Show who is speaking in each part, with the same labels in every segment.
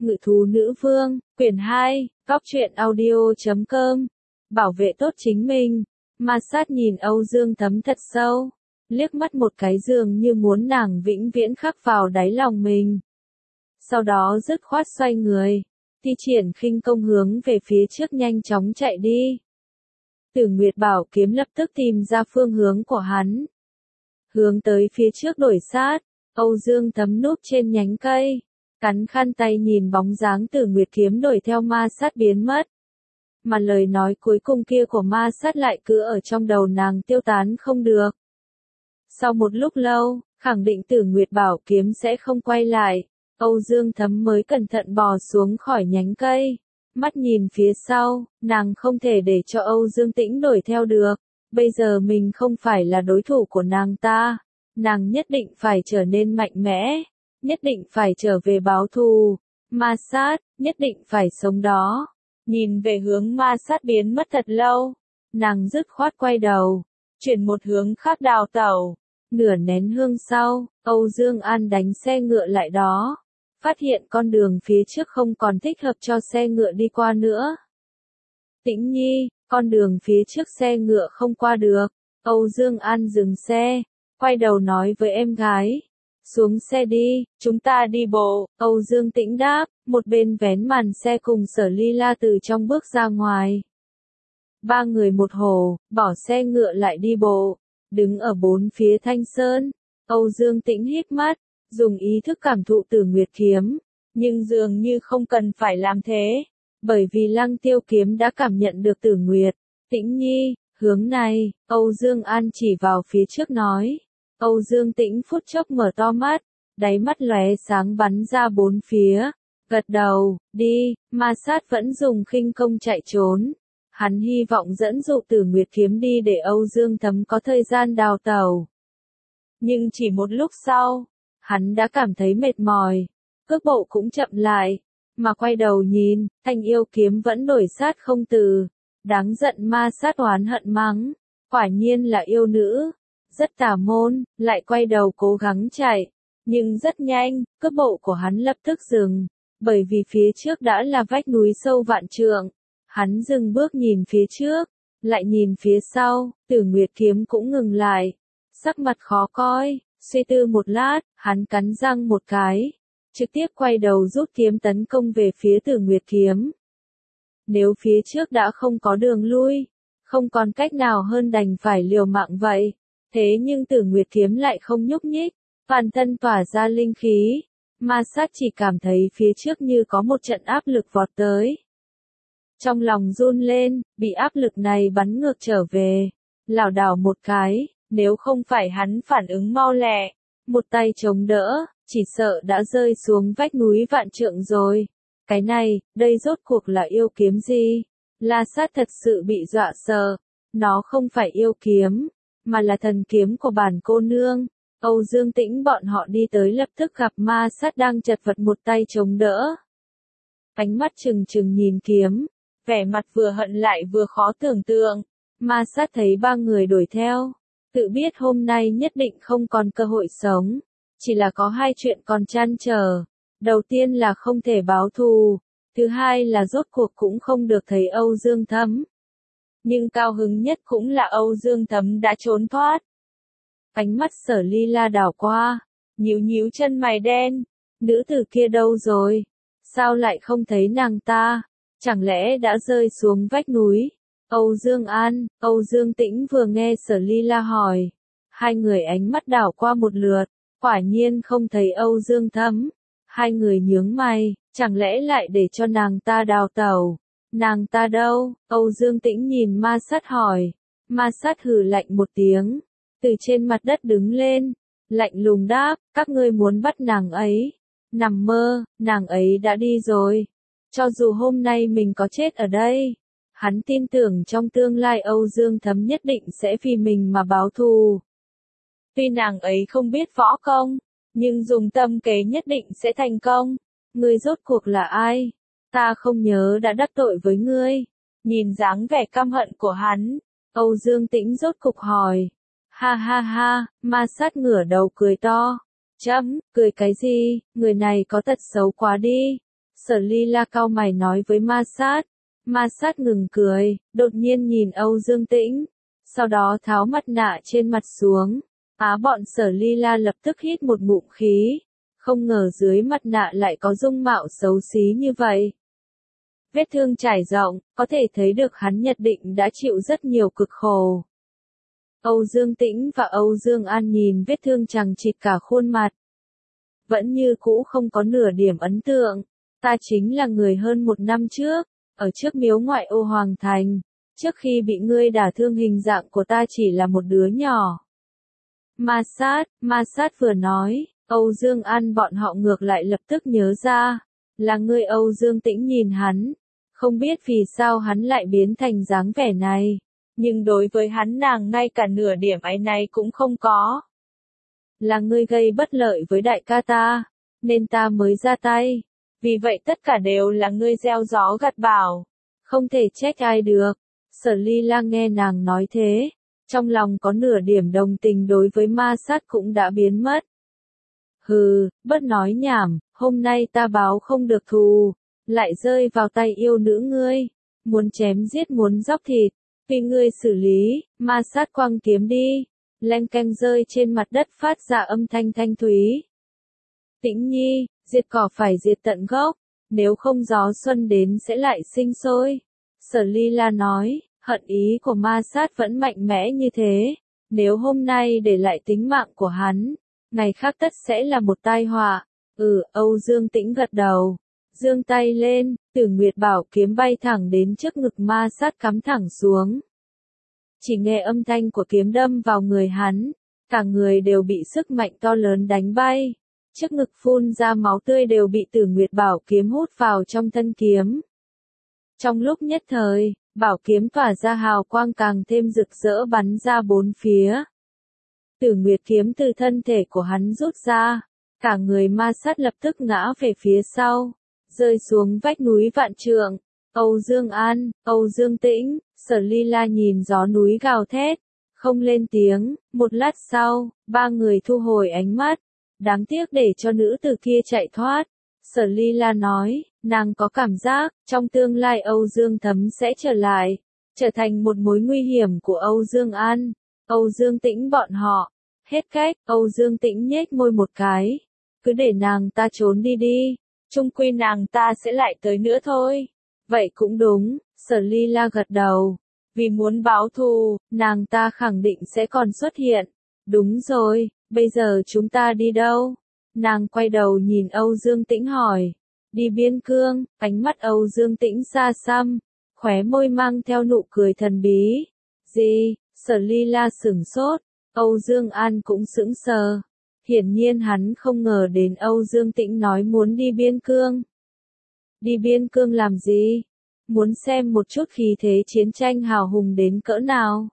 Speaker 1: Ngự thú nữ vương, quyển 2, Góc truyện audio.com. Bảo vệ tốt chính mình. Ma sát nhìn Âu Dương Thấm thật sâu, liếc mắt một cái dường như muốn nàng vĩnh viễn khắc vào đáy lòng mình. Sau đó dứt khoát xoay người, thi triển khinh công hướng về phía trước nhanh chóng chạy đi. Tử Nguyệt Bảo kiếm lập tức tìm ra phương hướng của hắn. Hướng tới phía trước đuổi sát, Âu Dương Thấm núp trên nhánh cây, cắn khăn tay nhìn bóng dáng Tử Nguyệt kiếm đuổi theo ma sát biến mất. Mà lời nói cuối cùng kia của ma sát lại cứ ở trong đầu nàng tiêu tán không được. Sau một lúc lâu, khẳng định Tử Nguyệt Bảo kiếm sẽ không quay lại, Âu Dương Thấm mới cẩn thận bò xuống khỏi nhánh cây. Mắt nhìn phía sau, nàng không thể để cho Âu Dương Tĩnh đuổi theo được. Bây giờ mình không phải là đối thủ của nàng ta. Nàng nhất định phải trở nên mạnh mẽ. Nhất định phải trở về báo thù. Ma sát, nhất định phải sống đó. Nhìn về hướng ma sát biến mất thật lâu. Nàng dứt khoát quay đầu. Chuyển một hướng khác đào tẩu. Nửa nén hương sau, Âu Dương An đánh xe ngựa lại đó. Phát hiện con đường phía trước không còn thích hợp cho xe ngựa đi qua nữa. Tĩnh Nhi, con đường phía trước xe ngựa không qua được. Âu Dương An dừng xe, quay đầu nói với em gái. Xuống xe đi, chúng ta đi bộ. Âu Dương Tĩnh đáp, một bên vén màn xe cùng Sở Ly La từ trong bước ra ngoài. Ba người một hồ, bỏ xe ngựa lại đi bộ. Đứng ở bốn phía Thanh Sơn, Âu Dương Tĩnh híp mắt, dùng ý thức cảm thụ Tử Nguyệt kiếm, nhưng dường như không cần phải làm thế, bởi vì Lăng Tiêu kiếm đã cảm nhận được Tử Nguyệt. Tĩnh Nhi, hướng này, Âu Dương An chỉ vào phía trước nói. Âu Dương Tĩnh phút chốc mở to mắt, đáy mắt lóe sáng bắn ra bốn phía, gật đầu, đi. Ma sát vẫn dùng khinh công chạy trốn. Hắn hy vọng dẫn dụ Tử Nguyệt kiếm đi để Âu Dương Thấm có thời gian đào tẩu. Nhưng chỉ một lúc sau, hắn đã cảm thấy mệt mỏi, cước bộ cũng chậm lại, mà quay đầu nhìn, Thanh Yêu kiếm vẫn đuổi sát không từ. Đáng giận ma sát oán hận mắng, quả nhiên là yêu nữ, rất tà môn, lại quay đầu cố gắng chạy, nhưng rất nhanh, cước bộ của hắn lập tức dừng, bởi vì phía trước đã là vách núi sâu vạn trượng. Hắn dừng bước nhìn phía trước, lại nhìn phía sau, Tử Nguyệt kiếm cũng ngừng lại, sắc mặt khó coi. Suy tư một lát, hắn cắn răng một cái, trực tiếp quay đầu rút kiếm tấn công về phía Tử Nguyệt kiếm. Nếu phía trước đã không có đường lui, không còn cách nào hơn đành phải liều mạng vậy. Thế nhưng Tử Nguyệt kiếm lại không nhúc nhích, toàn thân tỏa ra linh khí. Ma sát chỉ cảm thấy phía trước như có một trận áp lực vọt tới. Trong lòng run lên, bị áp lực này bắn ngược trở về, lảo đảo một cái. Nếu không phải hắn phản ứng mau lẹ, một tay chống đỡ, chỉ sợ đã rơi xuống vách núi vạn trượng rồi. Cái này, đây rốt cuộc là yêu kiếm gì? La Sát thật sự bị dọa sợ. Nó không phải yêu kiếm, mà là thần kiếm của bản cô nương. Âu Dương Tĩnh bọn họ đi tới lập tức gặp ma sát đang chật vật một tay chống đỡ. Ánh mắt trừng trừng nhìn kiếm, vẻ mặt vừa hận lại vừa khó tưởng tượng. Ma sát thấy ba người đuổi theo, tự biết hôm nay nhất định không còn cơ hội sống, chỉ là có hai chuyện còn trăn trở. Đầu tiên là không thể báo thù, thứ hai là rốt cuộc cũng không được thấy Âu Dương Thấm. Nhưng cao hứng nhất cũng là Âu Dương Thấm đã trốn thoát. Ánh mắt Sở Ly La đảo qua, nhíu nhíu chân mày đen, nữ tử kia đâu rồi? Sao lại không thấy nàng ta? Chẳng lẽ đã rơi xuống vách núi? Âu Dương An, Âu Dương Tĩnh vừa nghe Sở Ly La hỏi, hai người ánh mắt đảo qua một lượt, quả nhiên không thấy Âu Dương Thấm. Hai người nhướng mày, chẳng lẽ lại để cho nàng ta đào tẩu? Nàng ta đâu? Âu Dương Tĩnh nhìn ma sát hỏi. Ma sát hừ lạnh một tiếng, từ trên mặt đất đứng lên, lạnh lùng đáp, các ngươi muốn bắt nàng ấy. Nằm mơ, nàng ấy đã đi rồi. Cho dù hôm nay mình có chết ở đây, hắn tin tưởng trong tương lai Âu Dương Thấm nhất định sẽ vì mình mà báo thù. Tuy nàng ấy không biết võ công, nhưng dùng tâm kế nhất định sẽ thành công. Ngươi rốt cuộc là ai? Ta không nhớ đã đắc tội với ngươi. Nhìn dáng vẻ căm hận của hắn, Âu Dương Tĩnh rốt cục hỏi. Ha ha ha, ma sát ngửa đầu cười to. Chấm, cười cái gì, người này có tật xấu quá đi. Sở Ly La cau mày nói với Ma Sát. Ma Sát ngừng cười, đột nhiên nhìn Âu Dương Tĩnh, sau đó tháo mặt nạ trên mặt xuống. Bọn Sở Ly La lập tức hít một ngụm khí, không ngờ dưới mặt nạ lại có dung mạo xấu xí như vậy. Vết thương trải rộng, có thể thấy được hắn nhất định đã chịu rất nhiều cực khổ. Âu Dương Tĩnh và Âu Dương An nhìn vết thương chằng chịt cả khuôn mặt. Vẫn như cũ không có nửa điểm ấn tượng. Ta chính là người hơn 1 năm trước, ở trước miếu ngoại ô Hoàng Thành. Trước khi bị ngươi đả thương hình dạng của ta chỉ là một đứa nhỏ. Ma Sát vừa nói, Âu Dương An bọn họ ngược lại lập tức nhớ ra. Là ngươi. Âu Dương Tĩnh nhìn hắn. Không biết vì sao hắn lại biến thành dáng vẻ này. Nhưng đối với hắn nàng ngay cả nửa điểm áy náy cũng không có. Là ngươi gây bất lợi với đại ca ta, nên ta mới ra tay. Vì vậy tất cả đều là ngươi gieo gió gặt bão. Không thể trách ai được. Sở Ly La nghe nàng nói thế, trong lòng có nửa điểm đồng tình đối với Ma Sát cũng đã biến mất. Hừ, bớt nói nhảm, hôm nay ta báo không được thù, lại rơi vào tay yêu nữ ngươi. Muốn chém giết muốn dóc thịt, vì ngươi xử lý. Ma Sát quăng kiếm đi, len keng rơi trên mặt đất phát ra âm thanh thanh thúy. Tĩnh Nhi, diệt cỏ phải diệt tận gốc, nếu không gió xuân đến sẽ lại sinh sôi. Sở Ly La nói, hận ý của Ma Sát vẫn mạnh mẽ như thế, nếu hôm nay để lại tính mạng của hắn, ngày khác tất sẽ là một tai họa. Âu Dương Tĩnh gật đầu, giương tay lên, Tử Nguyệt Bảo kiếm bay thẳng đến trước ngực Ma Sát cắm thẳng xuống. Chỉ nghe âm thanh của kiếm đâm vào người hắn, cả người đều bị sức mạnh to lớn đánh bay. Trước ngực phun ra máu tươi đều bị Tử Nguyệt Bảo kiếm hút vào trong thân kiếm. Trong lúc nhất thời, bảo kiếm tỏa ra hào quang càng thêm rực rỡ bắn ra bốn phía. Tử Nguyệt kiếm từ thân thể của hắn rút ra, cả người Ma Sát lập tức ngã về phía sau, rơi xuống vách núi vạn trượng. Âu Dương An, Âu Dương Tĩnh, Sở Ly La nhìn gió núi gào thét, không lên tiếng. Một lát sau, ba người thu hồi ánh mắt. Đáng tiếc để cho nữ tử kia chạy thoát. Sở Ly La nói, nàng có cảm giác, trong tương lai Âu Dương Thấm sẽ trở lại, trở thành một mối nguy hiểm của Âu Dương An, Âu Dương Tĩnh bọn họ. Hết cách, Âu Dương Tĩnh nhếch môi một cái. Cứ để nàng ta trốn đi đi, chung quy nàng ta sẽ lại tới nữa thôi. Vậy cũng đúng, Sở Ly La gật đầu. Vì muốn báo thù, nàng ta khẳng định sẽ còn xuất hiện. Đúng rồi, bây giờ chúng ta đi đâu? Nàng quay đầu nhìn Âu Dương Tĩnh hỏi. Đi Biên Cương. Ánh mắt Âu Dương Tĩnh xa xăm, khóe môi mang theo nụ cười thần bí. Gì? Sở Ly La sửng sốt, Âu Dương An cũng sững sờ. Hiển nhiên hắn không ngờ đến Âu Dương Tĩnh nói muốn đi Biên Cương. Đi Biên Cương làm gì? Muốn xem một chút khí thế chiến tranh hào hùng đến cỡ nào?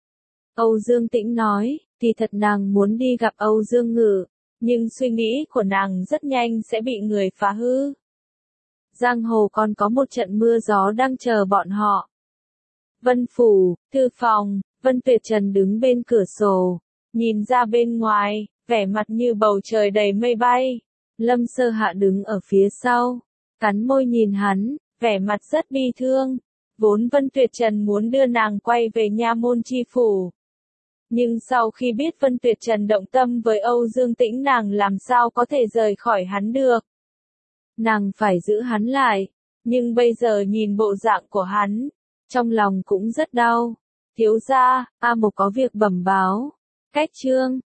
Speaker 1: Âu Dương Tĩnh nói, thì thật nàng muốn đi gặp Âu Dương Ngự, nhưng suy nghĩ của nàng rất nhanh sẽ bị người phá hư. Giang hồ còn có một trận mưa gió đang chờ bọn họ. Vân Phủ, thư phòng, Vân Tuyệt Trần đứng bên cửa sổ, nhìn ra bên ngoài, vẻ mặt như bầu trời đầy mây bay. Lâm Sơ Hạ đứng ở phía sau, cắn môi nhìn hắn, vẻ mặt rất bi thương. Vốn Vân Tuyệt Trần muốn đưa nàng quay về Nha Môn Chi Phủ. Nhưng sau khi biết Vân Tuyệt Trần động tâm với Âu Dương Tĩnh, nàng làm sao có thể rời khỏi hắn được. Nàng phải giữ hắn lại, nhưng bây giờ nhìn bộ dạng của hắn, trong lòng cũng rất đau. Thiếu gia, A Mộc có việc bẩm báo. Cách chương